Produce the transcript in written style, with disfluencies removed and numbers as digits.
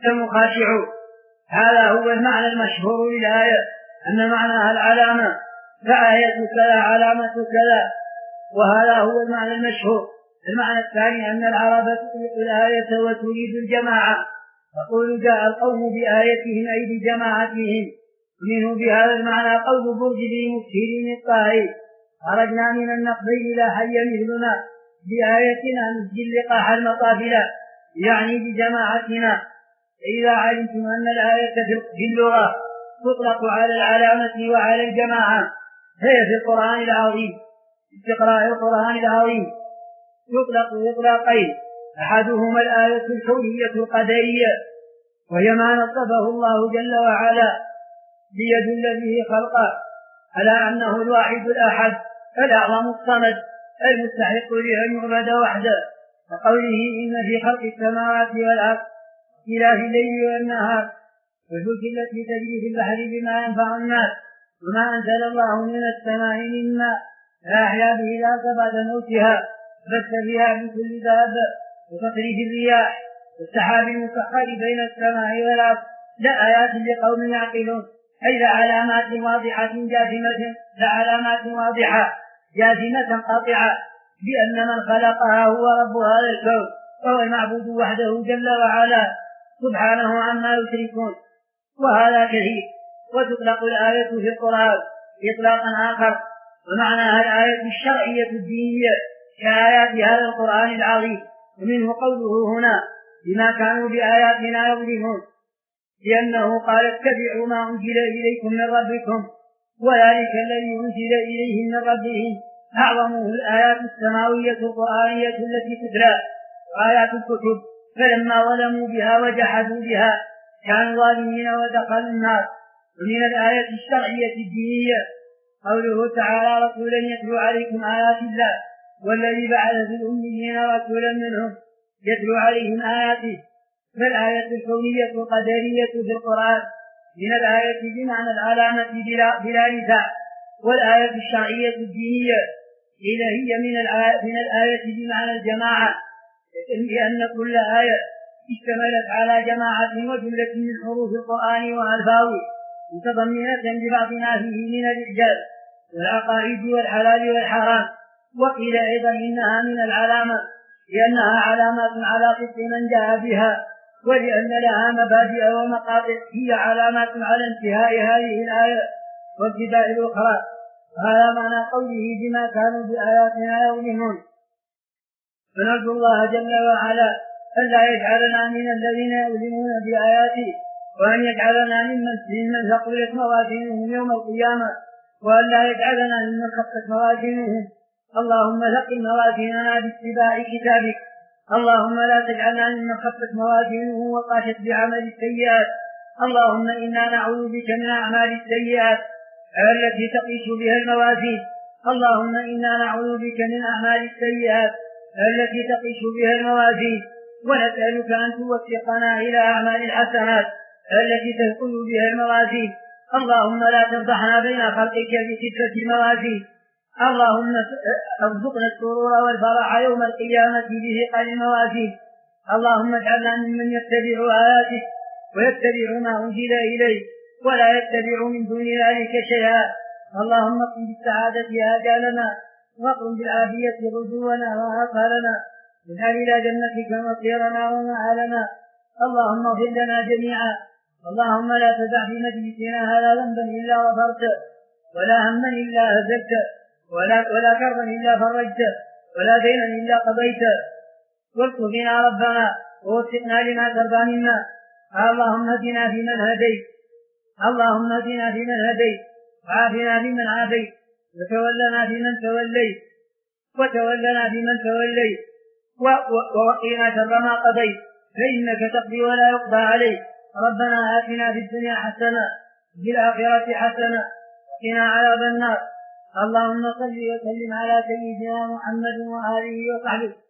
يسمى خاشعون. هذا هو المعنى المشهور للآية، أن معناها العلامة، فآية كذا علامة كذا، وهذا هو المعنى المشهور. المعنى الثاني أن العرب تطلق الآية وتريد الجماعة، تقول جاء القوم بآيتهم أي بجماعتهم. منه بهذا المعنى قول برج بن مسهر الطائي: خرجنا من النقبين إلى حي مثلنا بآيتنا نسجي اللقاح المطافل، يعني بجماعتنا. إذا علمتم أن الآية في اللغة تطلق على العلامة وعلى الجماعة، هي في القرآن العظيم استقراء القرآن العظيم يطلق إطلاقين: أحدهما الآية الكونية القدرية، وهي ما نصفه الله جل وعلا ليدل به خلقه على أنه الواحد الأحد الأعظم الصمد المستحق لأن يعبد وحده، وقوله: إن في خلق السماوات والأرض واختلاف الليل والنهار والفلك التي تجري في البحر بما ينفع الناس وما أنزل الله من السماء من ماء فأحيا به الأرض بعد موتها بث فيها من كل دابة وتصريف الرياح والسحاب المسخر بين السماء والأرض لآيات لقوم يعقلون، أي لعلامات واضحة جازمة قاطعة بأن من خلقها هو رب هذا الكون وهو المعبود وحده جل وعلا سبحانه عما يشركون. وهذا كثير. وتطلق الآية في القرآن إطلاقا آخر، ومعناها الآية الشرعية الدينية كآيات هذا القرآن العظيم. ومنه قوله هنا: بما كانوا بآياتنا يظلمون، لأنه قال: اتبعوا ما أنزل إليكم من ربكم وذلك الذي أنزل إليهم من ربهم أعظمه الآيات السماوية القرآنية التي تتلى وآيات الكتب، فلما ظلموا بها وجحدوا بها كانوا ظالمين ودخلوا النار. ومن الآية الشرعية الدينية قوله تعالى: رسولا يتلو عليكم آيات الله والذي بعث في الأميين رسولا منهم يتلو عليهم آياته. فالآية الكونية القدرية في القرآن من الآية بمعنى العلامة بلا نزاع، والآية الشرعية الدينية هي من الآية بمعنى الجماعة، لأن كل آية اشتملت على جماعة وجملة من حروف القرآن وألفاظه متضمنة لبعض ما فيه من الإعجاز والعقائد والحلال والحرام. وقيل أيضا إنها من العلامة لأنها علامات على صدق من جاء بها، ولأن لها مبادئ ومقاطع هي علامات على انتهاء هذه الآية وابتداء الأخرى. هذا معنى قوله: بما كانوا بآياتنا يظلمون. فنرجو الله جل وعلا ألا يجعلنا من الذين يظلمون بآياته، وأن يجعلنا ممن ثقلت موازينهم يوم القيامة، وألا يجعلنا ممن خفت موازينهم. اللهم ثقل موازيننا باتباع كتابك. اللهم لا تجعلنا ممن خفت موازينه وقاشت بعمل السيئات. اللهم إنا نعوذ بك من أعمال السيئات التي تقيس بها الموازين. اللهم إنا نعوذ بك من أعمال السيئات التي تقيس بها الموازين، ونسألك أن توفقنا إلى أعمال الحسنات التي تثقل بها الموازين. اللهم لا تفضحنا بين خلقك بكثرة الموازين. اللهم ارزقنا السرور والفرح يوم القيامة بثقل الموازين. اللهم اجعلنا ممن يتبع آياتك ويتبع ما أنزل إليه ولا يتبع من دون ذلك شيئا. اللهم اقم بالسعادة آجالنا واقم بالعافية رجونا وآثارنا، واجعل إلى جنتك مصيرنا ومآلنا. اللهم اغفر لنا جميعا. اللهم لا تدع في مجلسنا هذا ذنبا إلا غفرته، ولا هما إلا هزلته، ولا كربا إلا فرجته، ولا دينا إلا قضيته. واكتب بنا ربنا ووفقنا لما ترضى منا. اللهم اهدنا فيمن هديت، اللهم اهدنا فيمن هديت، وعافنا فيمن عافيت، وتولنا فيمن توليت، ووقنا شر ما قضيت، فإنك تقضي ولا يقضى عليك. ربنا آتنا في الدنيا حسنة وفي الآخرة حسنة وقنا عذاب النار. اللهم صل وسلم على سيدنا محمد وآله وصحبه